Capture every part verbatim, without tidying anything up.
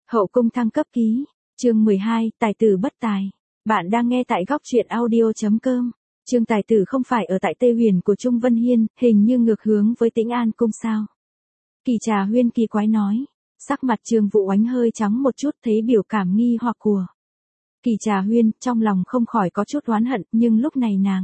Hậu cung thăng cấp ký, chương mười hai, tài tử bất tài. Bạn đang nghe tại góc truyện audio.com. Trương tài tử không phải ở tại Tây Huyền của Trung Vân Hiên, hình như ngược hướng với Tĩnh An cung sao? Kỳ Trà Huyên kỳ quái nói. Sắc mặt Trương Vũ Oánh hơi trắng một chút, thấy biểu cảm nghi hoặc của Kỳ Trà Huyên, trong lòng không khỏi có chút oán hận, nhưng lúc này nàng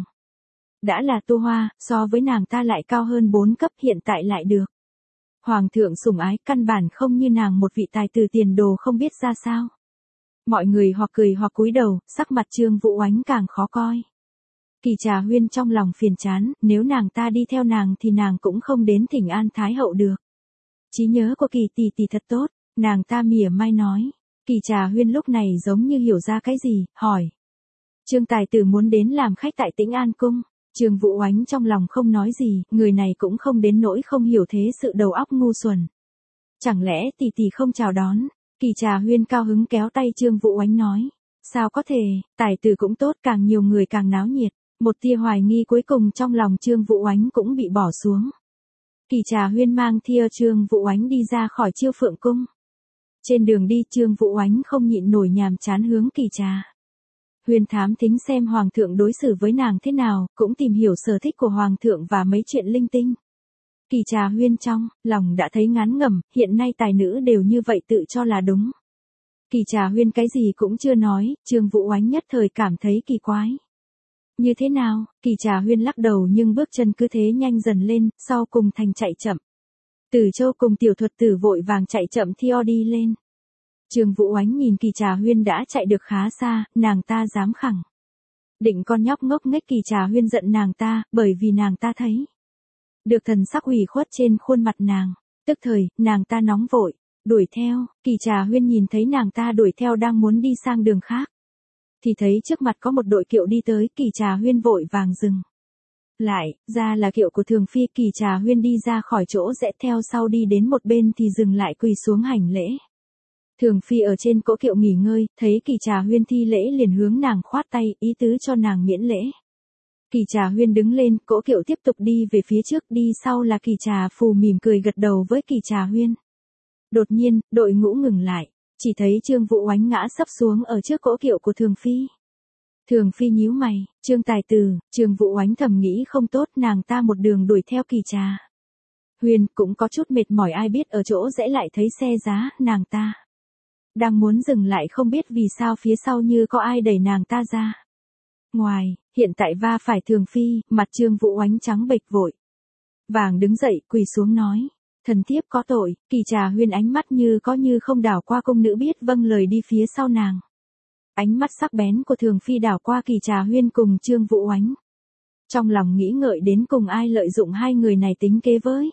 đã là tu hoa, so với nàng ta lại cao hơn bốn cấp, hiện tại lại được Hoàng thượng sủng ái, căn bản không như nàng một vị tài tử tiền đồ không biết ra sao. Mọi người hoặc cười hoặc cúi đầu, sắc mặt Trương Vũ Oánh càng khó coi. Kỳ Trà Huyên trong lòng phiền chán, nếu nàng ta đi theo nàng thì nàng cũng không đến Thỉnh An Thái hậu được. Trí nhớ của Kỳ tỷ tỷ thật tốt, nàng ta mỉa mai nói. Kỳ Trà Huyên lúc này giống như hiểu ra cái gì, hỏi. Trương tài tử muốn đến làm khách tại Tĩnh An cung. Trương Vũ Oánh trong lòng không nói gì, người này cũng không đến nỗi không hiểu thế sự, đầu óc ngu xuẩn. Chẳng lẽ tỷ tỷ không chào đón? Kỳ Trà Huyên cao hứng kéo tay Trương Vũ Oánh nói. Sao có thể, tài tử cũng tốt, càng nhiều người càng náo nhiệt. Một tia hoài nghi cuối cùng trong lòng Trương Vũ Oánh cũng bị bỏ xuống. Kỳ Trà Huyên mang theo Trương Vũ Oánh đi ra khỏi Chiêu Phượng cung. Trên đường đi Trương Vũ Oánh không nhịn nổi nhàm chán hướng Kỳ Trà Huyên thám thính xem Hoàng thượng đối xử với nàng thế nào, cũng tìm hiểu sở thích của Hoàng thượng và mấy chuyện linh tinh. Kỳ Trà Huyên trong lòng đã thấy ngán ngẩm, hiện nay tài nữ đều như vậy tự cho là đúng. Kỳ Trà Huyên cái gì cũng chưa nói, Trương Vũ Oánh nhất thời cảm thấy kỳ quái. Như thế nào? Kỳ Trà Huyên lắc đầu nhưng bước chân cứ thế nhanh dần lên, sau cùng thành chạy chậm. Từ Châu cùng tiểu thuật tử vội vàng chạy chậm theo đi lên. Trương Vũ Oánh nhìn Kỳ Trà Huyên đã chạy được khá xa, nàng ta dám khẳng định con nhóc ngốc nghếch Kỳ Trà Huyên giận nàng ta, bởi vì nàng ta thấy được thần sắc ủy khuất trên khuôn mặt nàng. Tức thời, nàng ta nóng vội đuổi theo. Kỳ Trà Huyên nhìn thấy nàng ta đuổi theo đang muốn đi sang đường khác, thì thấy trước mặt có một đội kiệu đi tới. Kỳ Trà Huyên vội vàng dừng lại, ra là kiệu của Thường Phi. Kỳ Trà Huyên đi ra khỏi chỗ rẽ theo sau đi đến một bên thì dừng lại quỳ xuống hành lễ. Thường Phi ở trên cỗ kiệu nghỉ ngơi, thấy Kỳ Trà Huyên thi lễ liền hướng nàng khoát tay, ý tứ cho nàng miễn lễ. Kỳ Trà Huyên đứng lên, cỗ kiệu tiếp tục đi về phía trước, đi sau là Kỳ Trà Phù mỉm cười gật đầu với Kỳ Trà Huyên. Đột nhiên, đội ngũ ngừng lại, chỉ thấy Trương Vũ Oánh ngã sấp xuống ở trước cỗ kiệu của Thường Phi. Thường Phi nhíu mày, Trương tài tử. Trương Vũ Oánh thầm nghĩ không tốt, nàng ta một đường đuổi theo Kỳ Trà Huyên cũng có chút mệt mỏi, ai biết ở chỗ rẽ lại thấy xe giá, nàng ta đang muốn dừng lại không biết vì sao phía sau như có ai đẩy nàng ta ra ngoài, hiện tại va phải Thường Phi, mặt Trương Vũ Oánh trắng bệch, vội vàng đứng dậy quỳ xuống nói. Thần thiếp có tội. Kỳ Trà Huyên ánh mắt như có như không đảo qua cung nữ biết vâng lời đi phía sau nàng. Ánh mắt sắc bén của Thường Phi đảo qua Kỳ Trà Huyên cùng Trương Vũ Oánh. Trong lòng nghĩ ngợi đến cùng ai lợi dụng hai người này tính kế với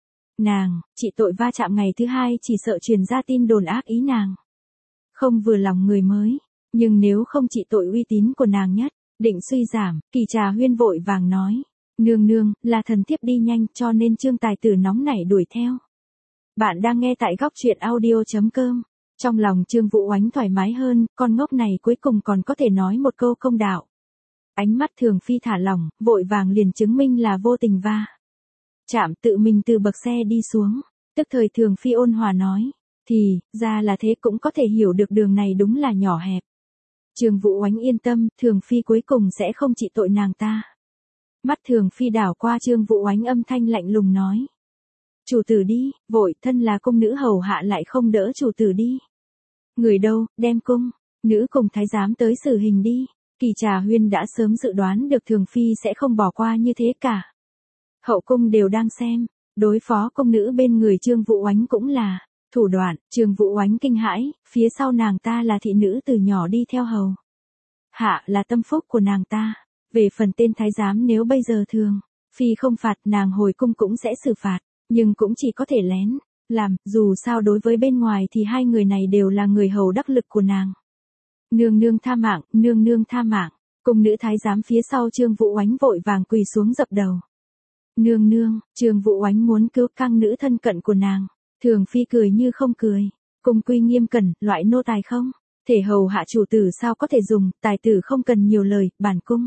nàng, trị tội va chạm ngày thứ hai chỉ sợ truyền ra tin đồn ác ý nàng không vừa lòng người mới, nhưng nếu không trị tội uy tín của nàng nhất định suy giảm. Kỳ Trà Huyên vội vàng nói. Nương nương, là thần thiếp đi nhanh cho nên Trương tài tử nóng nảy đuổi theo. Bạn đang nghe tại góc truyện audio.com. Trong lòng Trương Vũ Oánh thoải mái hơn, con ngốc này cuối cùng còn có thể nói một câu công đạo. Ánh mắt Thường Phi thả lỏng, vội vàng liền chứng minh là vô tình va chạm, tự mình từ bậc xe đi xuống. Tức thời Thường Phi ôn hòa nói. Thì, ra là thế, cũng có thể hiểu được đường này đúng là nhỏ hẹp. Trương Vũ Oánh yên tâm, Thường Phi cuối cùng sẽ không trị tội nàng ta. Mắt Thường Phi đảo qua Trương Vũ Oánh, âm thanh lạnh lùng nói. Chủ tử đi, vội, thân là cung nữ hầu hạ lại không đỡ chủ tử đi. Người đâu, đem cung nữ cùng thái giám tới xử hình đi. Kỳ Trà Huyên đã sớm dự đoán được Thường Phi sẽ không bỏ qua như thế cả. Hậu cung đều đang xem, đối phó cung nữ bên người Trương Vũ Oánh cũng là thủ đoạn. Trương Vũ Oánh kinh hãi, phía sau nàng ta là thị nữ từ nhỏ đi theo hầu hạ, là tâm phúc của nàng ta. Về phần tên thái giám, nếu bây giờ Thường Phi không phạt, nàng hồi cung cũng sẽ xử phạt, nhưng cũng chỉ có thể lén làm, dù sao đối với bên ngoài thì hai người này đều là người hầu đắc lực của nàng. Nương nương tha mạng, nương nương tha mạng. Cung nữ thái giám phía sau Trương Vũ Oánh vội vàng quỳ xuống dập đầu. Nương nương. Trương Vũ Oánh muốn cứu căng nữ thân cận của nàng. Thường Phi cười như không cười. Cung quy nghiêm cẩn, loại nô tài không thể hầu hạ chủ tử sao có thể dùng, tài tử không cần nhiều lời, bản cung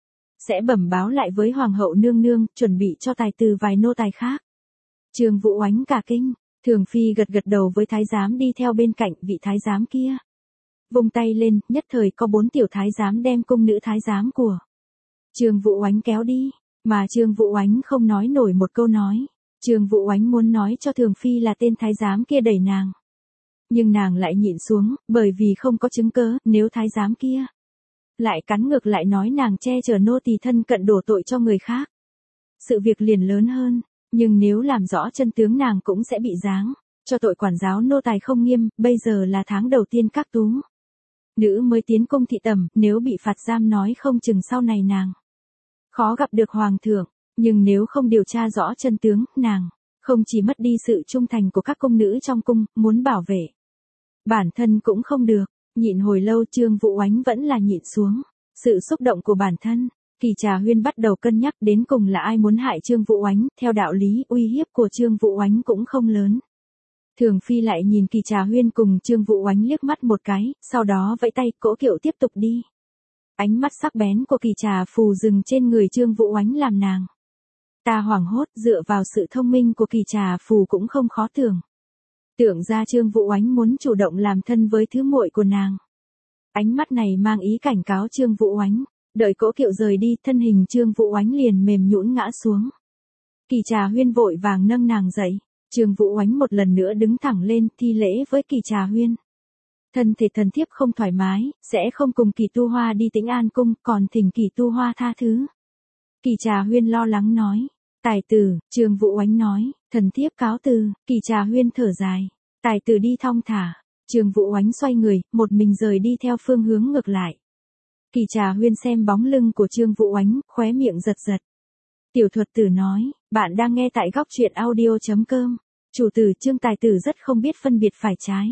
sẽ bẩm báo lại với hoàng hậu nương nương, chuẩn bị cho tài tử vài nô tài khác. Trương Vũ Oánh cả kinh, Thường Phi gật gật đầu với thái giám đi theo bên cạnh vị thái giám kia. Vung tay lên, nhất thời có bốn tiểu thái giám đem cung nữ thái giám của Trương Vũ Oánh kéo đi, mà Trương Vũ Oánh không nói nổi một câu nói. Trương Vũ Oánh muốn nói cho Thường Phi là tên thái giám kia đẩy nàng. Nhưng nàng lại nhịn xuống, bởi vì không có chứng cớ, nếu thái giám kia lại cắn ngược lại nói nàng che chở nô tỳ thân cận đổ tội cho người khác. Sự việc liền lớn hơn, nhưng nếu làm rõ chân tướng nàng cũng sẽ bị giáng cho tội quản giáo nô tài không nghiêm, bây giờ là tháng đầu tiên các tú nữ mới tiến cung thị tẩm, nếu bị phạt giam nói không chừng sau này nàng khó gặp được hoàng thượng, nhưng nếu không điều tra rõ chân tướng, nàng không chỉ mất đi sự trung thành của các cung nữ trong cung, muốn bảo vệ bản thân cũng không được. Nhịn hồi lâu Trương Vũ Oánh vẫn là nhịn xuống sự xúc động của bản thân. Kỳ Trà Huyên bắt đầu cân nhắc đến cùng là ai muốn hại Trương Vũ Oánh, theo đạo lý uy hiếp của Trương Vũ Oánh cũng không lớn. Thường Phi lại nhìn Kỳ Trà Huyên cùng Trương Vũ Oánh liếc mắt một cái, sau đó vẫy tay, cỗ kiệu tiếp tục đi. Ánh mắt sắc bén của Kỳ Trà Phù dừng trên người Trương Vũ Oánh làm nàng ta hoảng hốt, dựa vào sự thông minh của Kỳ Trà Phù cũng không khó tưởng. Tưởng ra Trương Vũ Oánh muốn chủ động làm thân với thứ muội của nàng. Ánh mắt này mang ý cảnh cáo Trương Vũ Oánh. Đợi cỗ kiệu rời đi, thân hình Trương Vũ Oánh liền mềm nhũn ngã xuống. Kỳ Trà Huyên vội vàng nâng nàng dậy. Trương Vũ Oánh một lần nữa đứng thẳng lên, thi lễ với Kỳ Trà Huyên. Thân thể thần thiếp không thoải mái, sẽ không cùng Kỳ Tu Hoa đi Tĩnh An cung, còn thỉnh Kỳ Tu Hoa tha thứ. Kỳ Trà Huyên lo lắng nói. Tài tử, Trương Vũ Oánh nói, thần thiếp cáo từ. Kỳ Trà Huyên thở dài. Tài tử đi thong thả. Trương Vũ Oánh xoay người, một mình rời đi theo phương hướng ngược lại. Kỳ Trà Huyên xem bóng lưng của Trương Vũ Oánh, khóe miệng giật giật. Tiểu thuật tử nói, bạn đang nghe tại góc truyện audio.com. Chủ tử Trương tài tử rất không biết phân biệt phải trái.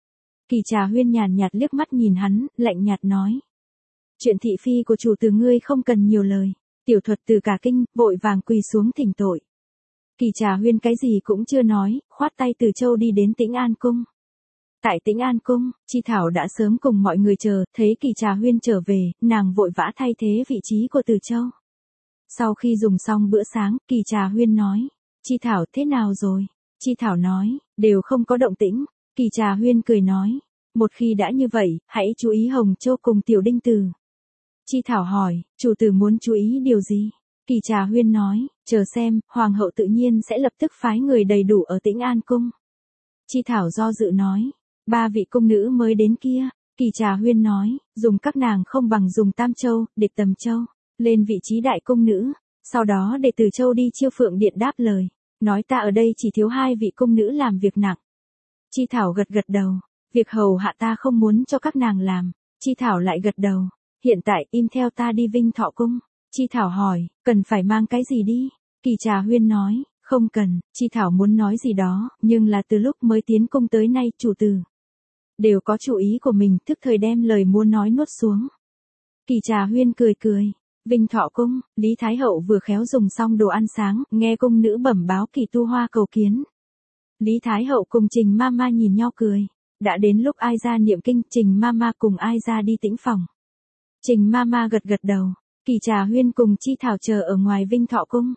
Kỳ Trà Huyên nhàn nhạt liếc mắt nhìn hắn, lạnh nhạt nói. Chuyện thị phi của chủ tử ngươi không cần nhiều lời. Tiểu thuật tử cả kinh, vội vàng quỳ xuống thỉnh tội. Kỳ Trà Huyên cái gì cũng chưa nói, khoát tay Từ Châu đi đến Tĩnh An cung. Tại Tĩnh An cung, Chi Thảo đã sớm cùng mọi người chờ, thấy Kỳ Trà Huyên trở về, nàng vội vã thay thế vị trí của Từ Châu. Sau khi dùng xong bữa sáng, Kỳ Trà Huyên nói, Chi Thảo thế nào rồi? Chi Thảo nói, đều không có động tĩnh. Kỳ Trà Huyên cười nói, một khi đã như vậy, hãy chú ý Hồng Châu cùng Tiểu Đinh Từ. Chi Thảo hỏi, chủ tử muốn chú ý điều gì? Kỳ Trà Huyên nói, chờ xem, Hoàng hậu tự nhiên sẽ lập tức phái người đầy đủ ở Tĩnh An cung. Chi Thảo do dự nói, ba vị cung nữ mới đến kia. Kỳ Trà Huyên nói, dùng các nàng không bằng dùng Tam Châu, để Tầm Châu lên vị trí đại cung nữ, sau đó để Từ Châu đi Chiêu Phượng điện đáp lời, nói ta ở đây chỉ thiếu hai vị cung nữ làm việc nặng. Chi Thảo gật gật đầu, việc hầu hạ ta không muốn cho các nàng làm. Chi Thảo lại gật đầu, hiện tại im theo ta đi Vinh Thọ cung. Chi Thảo hỏi, cần phải mang cái gì đi? Kỳ Trà Huyên nói, không cần. Chi Thảo muốn nói gì đó, nhưng là từ lúc mới tiến cung tới nay chủ tử đều có chủ ý của mình, tức thời đem lời muốn nói nuốt xuống. Kỳ Trà Huyên cười cười. Vinh Thọ cung, Lý Thái Hậu vừa khéo dùng xong đồ ăn sáng, nghe cung nữ bẩm báo Kỳ Tu Hoa cầu kiến. Lý Thái Hậu cùng Trình Mama nhìn nhau cười. Đã đến lúc ai ra niệm kinh, Trình Mama cùng ai ra đi tĩnh phòng. Trình Mama gật gật đầu. Kỳ Trà Huyên cùng Chi Thảo chờ ở ngoài Vinh Thọ cung.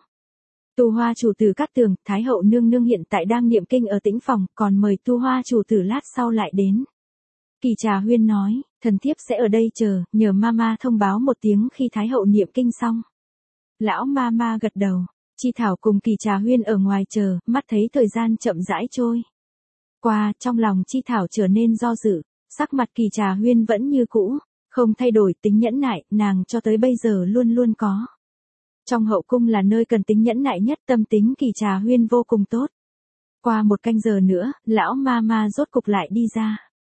Tu Hoa chủ tử Cát Tường, Thái Hậu nương nương hiện tại đang niệm kinh ở tĩnh phòng, còn mời Tu Hoa chủ tử lát sau lại đến. Kỳ Trà Huyên nói, thần thiếp sẽ ở đây chờ, nhờ Mama thông báo một tiếng khi Thái Hậu niệm kinh xong. Lão Mama gật đầu. Chi Thảo cùng Kỳ Trà Huyên ở ngoài chờ, mắt thấy thời gian chậm rãi trôi qua, trong lòng Chi Thảo trở nên do dự, sắc mặt Kỳ Trà Huyên vẫn như cũ, không thay đổi. Tính nhẫn nại, nàng cho tới bây giờ luôn luôn có. Trong hậu cung là nơi cần tính nhẫn nại nhất, tâm tính Kỳ Trà Huyên vô cùng tốt. Qua một canh giờ nữa, lão Mama rốt cục lại đi ra.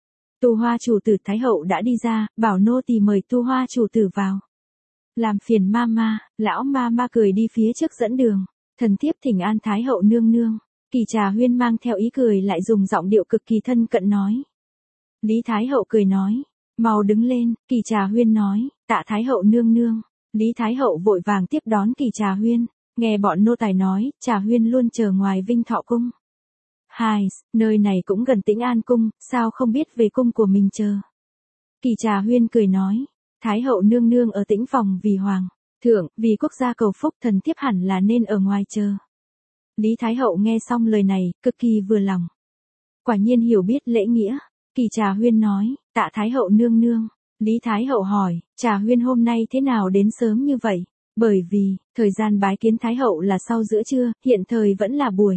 Tu Hoa chủ tử Thái Hậu đã đi ra, bảo nô tỳ mời Tu Hoa chủ tử vào. Làm phiền Mama. Lão Mama cười đi phía trước dẫn đường. Thần thiếp thỉnh an Thái Hậu nương nương. Kỳ Trà Huyên mang theo ý cười lại dùng giọng điệu cực kỳ thân cận nói. Lý Thái Hậu cười nói, mau đứng lên. Kỳ Trà Huyên nói, tạ Thái Hậu nương nương. Lý Thái Hậu vội vàng tiếp đón Kỳ Trà Huyên, nghe bọn nô tài nói, Trà Huyên luôn chờ ngoài Vinh Thọ cung. Hai, nơi này cũng gần Tĩnh An cung, sao không biết về cung của mình chờ. Kỳ Trà Huyên cười nói, Thái Hậu nương nương ở tĩnh phòng vì hoàng thượng, vì quốc gia cầu phúc, thần thiếp hẳn là nên ở ngoài chờ. Lý Thái Hậu nghe xong lời này, cực kỳ vừa lòng. Quả nhiên hiểu biết lễ nghĩa. Kỳ Trà Huyên nói, tạ Thái Hậu nương nương. Lý Thái Hậu hỏi, Trà Huyên hôm nay thế nào đến sớm như vậy? Bởi vì, thời gian bái kiến Thái Hậu là sau giữa trưa, hiện thời vẫn là buổi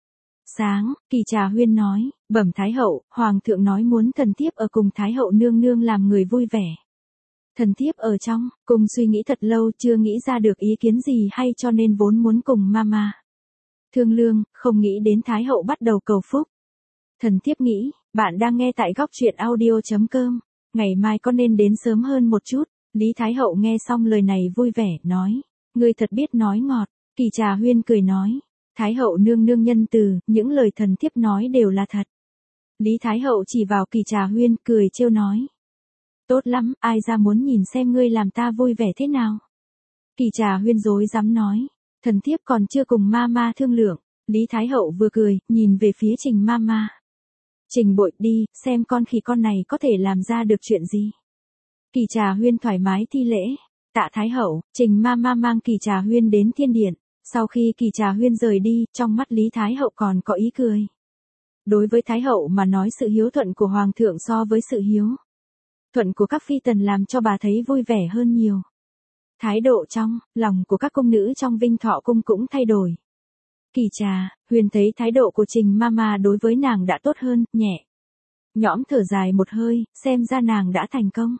sáng. Kỳ Trà Huyên nói, bẩm Thái Hậu, Hoàng thượng nói muốn thần thiếp ở cùng Thái Hậu nương nương làm người vui vẻ. Thần thiếp ở trong, cùng suy nghĩ thật lâu chưa nghĩ ra được ý kiến gì hay cho nên vốn muốn cùng mama thương lương, không nghĩ đến Thái Hậu bắt đầu cầu phúc. Thần thiếp nghĩ, bạn đang nghe tại góc truyện audio.com, ngày mai có nên đến sớm hơn một chút. Lý Thái Hậu nghe xong lời này vui vẻ, nói, ngươi thật biết nói ngọt. Kỳ Trà Huyên cười nói, Thái Hậu nương nương nhân từ, những lời thần thiếp nói đều là thật. Lý Thái Hậu chỉ vào Kỳ Trà Huyên, cười trêu nói, tốt lắm, ai ra muốn nhìn xem ngươi làm ta vui vẻ thế nào. Kỳ Trà Huyên dối dám nói, thần thiếp còn chưa cùng mama thương lượng. Lý Thái Hậu vừa cười, nhìn về phía Trình mama. Trình bội đi, xem con khỉ con này có thể làm ra được chuyện gì. Kỳ Trà Huyên thoải mái thi lễ. Tạ Thái Hậu, Trình mama mang Kỳ Trà Huyên đến thiên điện. Sau khi Kỳ Trà Huyên rời đi, trong mắt Lý Thái Hậu còn có ý cười. Đối với Thái Hậu mà nói, sự hiếu thuận của Hoàng thượng so với sự hiếu thuận của các phi tần làm cho bà thấy vui vẻ hơn nhiều. Thái độ trong lòng của các cung nữ trong Vinh Thọ cung cũng thay đổi. Kỳ Trà Huyên thấy thái độ của Trình mama đối với nàng đã tốt hơn, nhẹ nhõm thở dài một hơi, xem ra nàng đã thành công.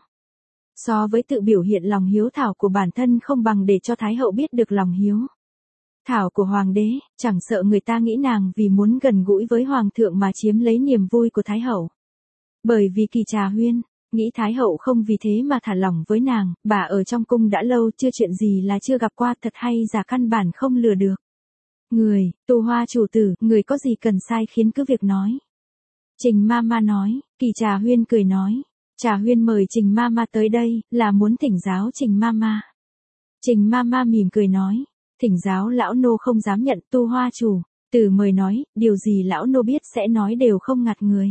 So với tự biểu hiện lòng hiếu thảo của bản thân không bằng để cho Thái Hậu biết được lòng hiếu thảo của Hoàng đế, chẳng sợ người ta nghĩ nàng vì muốn gần gũi với Hoàng thượng mà chiếm lấy niềm vui của Thái Hậu. Bởi vì Kỳ Trà Huyên nghĩ Thái Hậu không vì thế mà thả lỏng với nàng, bà ở trong cung đã lâu chưa chuyện gì là chưa gặp qua, thật hay giả căn bản không lừa được. Người, Tu Hoa chủ tử, người có gì cần sai khiến cứ việc nói. Trình mama nói. Kỳ Trà Huyên cười nói, Trà Huyên mời Trình mama tới đây, là muốn thỉnh giáo Trình mama. Trình mama mỉm cười nói, thỉnh giáo lão nô không dám nhận. Tu Hoa chủ tử mời nói, điều gì lão nô biết sẽ nói đều không ngặt người.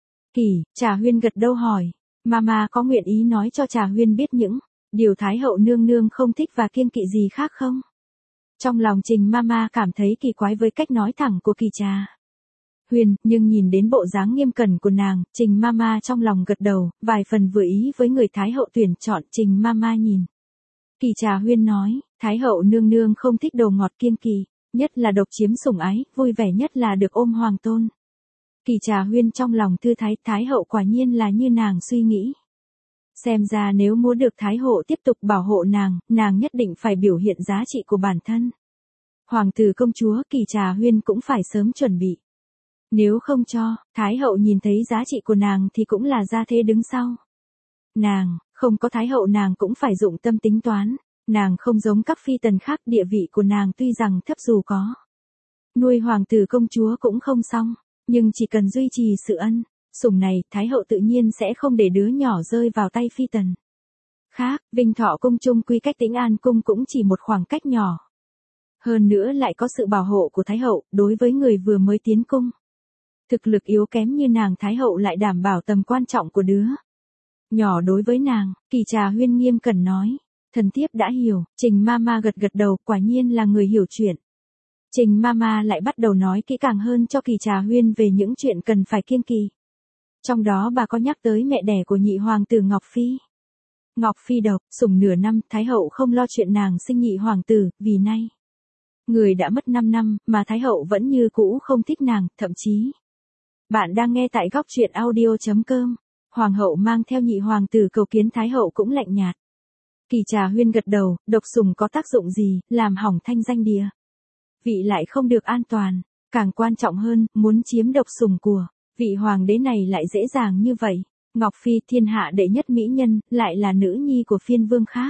Kỳ Trà Huyên gật đầu hỏi, mama có nguyện ý nói cho Trà Huyên biết những điều Thái Hậu nương nương không thích và kiêng kỵ gì khác không? Trong lòng Trình mama cảm thấy kỳ quái với cách nói thẳng của Kỳ Trà Huyên, nhưng nhìn đến bộ dáng nghiêm cẩn của nàng, Trình mama trong lòng gật đầu, vài phần vừa ý với người Thái Hậu tuyển chọn. Trình mama nhìn Kỳ Trà Huyên nói, Thái Hậu nương nương không thích đồ ngọt kiêng kỵ, nhất là độc chiếm sủng ái, vui vẻ nhất là được ôm hoàng tôn. Kỳ Trà Huyên trong lòng thư thái, Thái Hậu quả nhiên là như nàng suy nghĩ. Xem ra nếu muốn được Thái Hậu tiếp tục bảo hộ nàng, nàng nhất định phải biểu hiện giá trị của bản thân. Hoàng tử công chúa Kỳ Trà Huyên cũng phải sớm chuẩn bị. Nếu không cho Thái Hậu nhìn thấy giá trị của nàng thì cũng là ra thế đứng sau. Nàng, không có Thái Hậu nàng cũng phải dụng tâm tính toán. Nàng không giống các phi tần khác, địa vị của nàng tuy rằng thấp, dù có nuôi hoàng tử công chúa cũng không xong. Nhưng chỉ cần duy trì sự ân sủng này, Thái Hậu tự nhiên sẽ không để đứa nhỏ rơi vào tay phi tần khác. Vinh Thọ cung chung quy cách Tĩnh An cung cũng chỉ một khoảng cách nhỏ. Hơn nữa lại có sự bảo hộ của Thái Hậu, đối với người vừa mới tiến cung, thực lực yếu kém như nàng, Thái Hậu lại đảm bảo tầm quan trọng của đứa nhỏ đối với nàng. Kỳ Trà Huyên nghiêm cẩn nói, thần thiếp đã hiểu. Trình mama gật gật đầu, quả nhiên là người hiểu chuyện. Trình mama lại bắt đầu nói kỹ càng hơn cho Kỳ Trà Huyên về những chuyện cần phải kiêng kỵ. Trong đó bà có nhắc tới mẹ đẻ của nhị hoàng tử Ngọc Phi. Ngọc Phi độc, sủng nửa năm, Thái Hậu không lo chuyện nàng sinh nhị hoàng tử, vì nay người đã mất năm năm, mà Thái Hậu vẫn như cũ không thích nàng, thậm chí. Bạn đang nghe tại góc truyện audio.com. Hoàng hậu mang theo nhị hoàng tử cầu kiến Thái Hậu cũng lạnh nhạt. Kỳ Trà Huyên gật đầu, độc sủng có tác dụng gì, làm hỏng thanh danh địa vị lại không được an toàn. Càng quan trọng hơn, muốn chiếm độc sủng của vị hoàng đế này lại dễ dàng như vậy. Ngọc Phi, thiên hạ đệ nhất mỹ nhân, lại là nữ nhi của phiên vương khác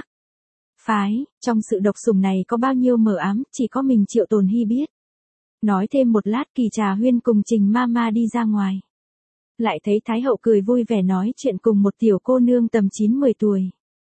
phái. Trong sự độc sủng này có bao nhiêu mờ ám, chỉ có mình Triệu Tồn Hy biết. Nói thêm một lát, Kỳ Trà Huyên cùng Trình mama đi ra ngoài. Lại thấy Thái Hậu cười vui vẻ nói chuyện cùng một tiểu cô nương tầm chín mười tuổi.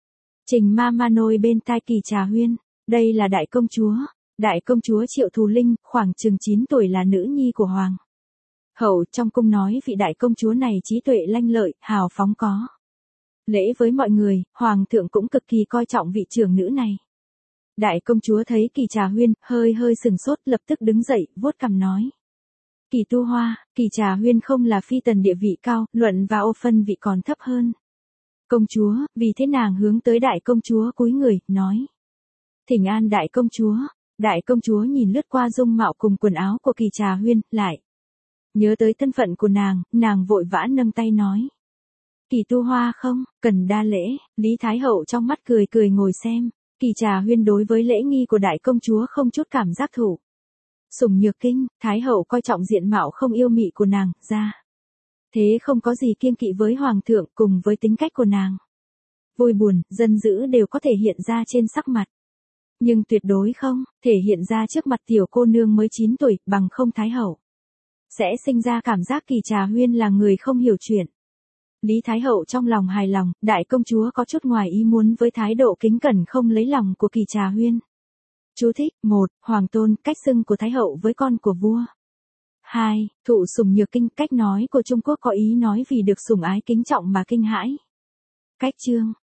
Trình mama nôi bên tai Kỳ Trà Huyên, đây là đại công chúa. Đại công chúa Triệu Thù Linh, khoảng chừng chín tuổi, là nữ nhi của Hoàng hậu. Trong cung nói vị đại công chúa này trí tuệ lanh lợi, hào phóng có lễ với mọi người, Hoàng thượng cũng cực kỳ coi trọng vị trưởng nữ này. Đại công chúa thấy Kỳ Trà Huyên, hơi hơi sừng sốt, lập tức đứng dậy, vuốt cằm nói. Kỳ Tu Hoa, Kỳ Trà Huyên không là phi tần địa vị cao, luận và ô phân vị còn thấp hơn. Công chúa, vì thế nàng hướng tới đại công chúa cúi người, nói. Thỉnh an đại công chúa. Đại công chúa nhìn lướt qua dung mạo cùng quần áo của Kỳ Trà Huyên, lại. Nhớ tới thân phận của nàng, nàng vội vã nâng tay nói. Kỳ Tu Hoa không, cần đa lễ. Lý Thái Hậu trong mắt cười cười ngồi xem. Kỳ Trà Huyên đối với lễ nghi của đại công chúa không chút cảm giác thủ. Sủng Nhược Kinh, Thái Hậu coi trọng diện mạo không yêu mị của nàng, ra. Thế không có gì kiêng kỵ với Hoàng thượng cùng với tính cách của nàng. Vui buồn, dân dữ đều có thể hiện ra trên sắc mặt. Nhưng tuyệt đối không, thể hiện ra trước mặt tiểu cô nương mới chín tuổi, bằng không Thái Hậu. Sẽ sinh ra cảm giác Kỳ Trà Huyên là người không hiểu chuyện. Lý Thái Hậu trong lòng hài lòng, đại công chúa có chút ngoài ý muốn với thái độ kính cẩn không lấy lòng của Kỳ Trà Huyên. Chú thích, một. Hoàng tôn, cách xưng của Thái Hậu với con của vua. hai. Thụ sủng nhược kinh, cách nói của Trung Quốc có ý nói vì được sủng ái kính trọng mà kinh hãi. Cách chương.